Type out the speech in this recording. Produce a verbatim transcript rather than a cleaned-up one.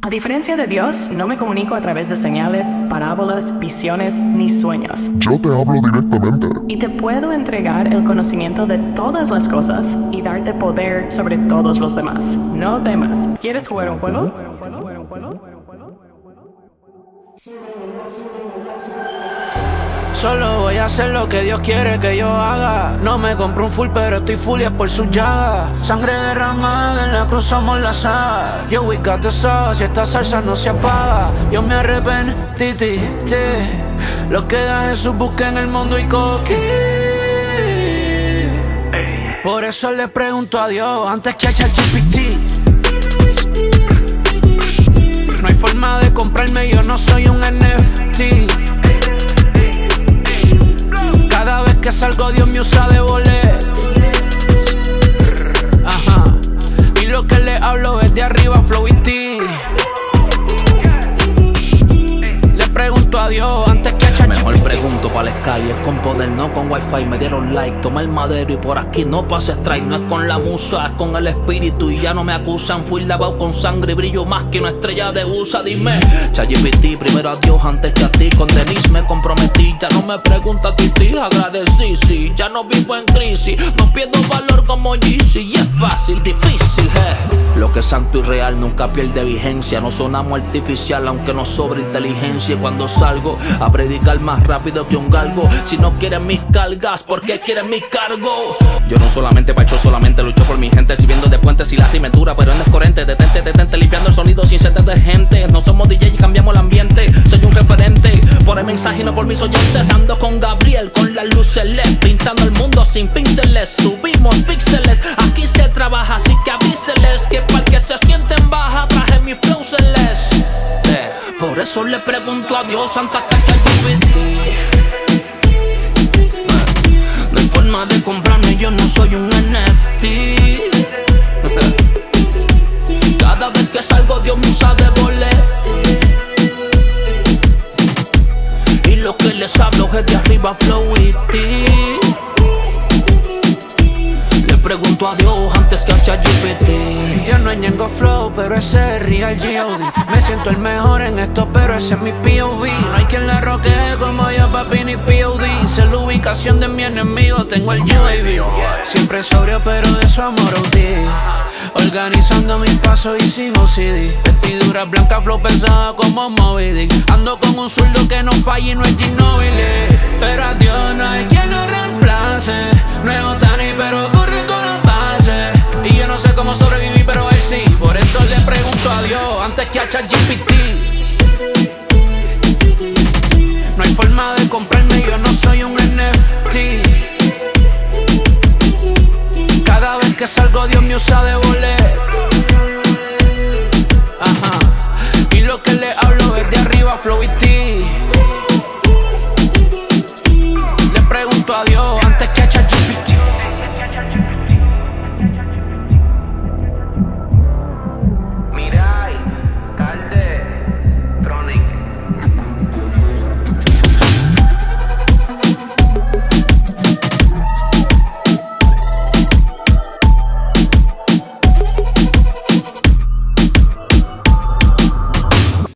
A diferencia de Dios, no me comunico a través de señales, parábolas, visiones ni sueños. Yo te hablo directamente. Y te puedo entregar el conocimiento de todas las cosas y darte poder sobre todos los demás. No temas. ¿Quieres jugar un juego? Solo voy a hacer lo que Dios quiere que yo haga. No me compro un full, pero estoy full y es por sus llagas. Sangre derramada, en la cruz somos la saga. Yo we got the sauce, y esta salsa no se apaga. Yo me arrepentí, ti, ti. Lo que da Jesús busca en el mundo y coquí. Por eso le pregunto a Dios antes que a ChatGPT. No hay forma de comprarme, yo no soy un N F T. Cada vez que salgo Dios me usa de bolet. Ajá. Y lo que le hablo es de arriba, flow y ti. Le pregunto a Dios antes que a ChatGPT. Mejor pregunto para las calles con poder, no con wifi. Me dieron like, toma el madero y por aquí no pasa strike. No es con la musa, es con el espíritu y ya no me acusan. Fui lavado con sangre y brillo más que una estrella de U S A. Dime, ChatGPT, primero a Dios antes que a ti. Con Denise me comprometí, ya no me pregunta Titi. Agradecí, sí, ya no vivo en crisis. No pierdo valor como Yeezy y es fácil, difícil, eh. Lo que es santo y real nunca pierde vigencia. No sonamos artificial aunque nos sobre inteligencia. Y cuando salgo a predicar más rápido que un galgo. Si no quieren mis cargas, ¿por qué quieren mi cargo? Yo no solamente pacho, solamente lucho por mi gente. Sirviendo de puentes y la rima es dura, pero en descorrente. Detente, detente, limpiando el sonido sin setes de gente. No somos D J y cambiamos el ambiente. Soy un referente, por el mensaje y no por mis oyentes. Ando con Gabriel, con las luces L E D, pintando el mundo sin píxeles. Subimos píxeles, aquí se trabaja, así que avíseles que para el que se sienten baja traje mi flow celeste. eh, Por eso le pregunto a Dios antes que ChatGPT. No hay forma de comprarme, yo no soy un N F T. Cada vez que salgo Dios me usa de bolet. Y lo que les hablo es de arriba, flow y ti. Le pregunto a Dios antes que a ChatGPT. Yo no ñengo flow, pero ese es real G O D. Me siento el mejor en esto, pero ese es mi P O V. No hay quien la roquee como yo, papi, ni P O D. Sé la ubicación de mi enemigo, tengo el U A V. Siempre sobrio, pero de su amor O D. Organizando mis pasos hicimos C D. Vestidura blanca, flow pesada como Moby Dick. Ando con un zurdo que no falla y no es Ginobili. Pero a Dios no hay quien lo reemplace. No es Otani, pero corre con las bases. Y yo no sé cómo sobrevivir, pero él sí. Por eso le pregunto a Dios antes que a ChatGPT. No hay forma de comprarme, yo no soy un N F T. Cada vez que salgo Dios me usa de bolet. Ajá. Y lo que le hablo es de arriba, flow y ti. Le pregunto a Dios antes que a ChatGPT.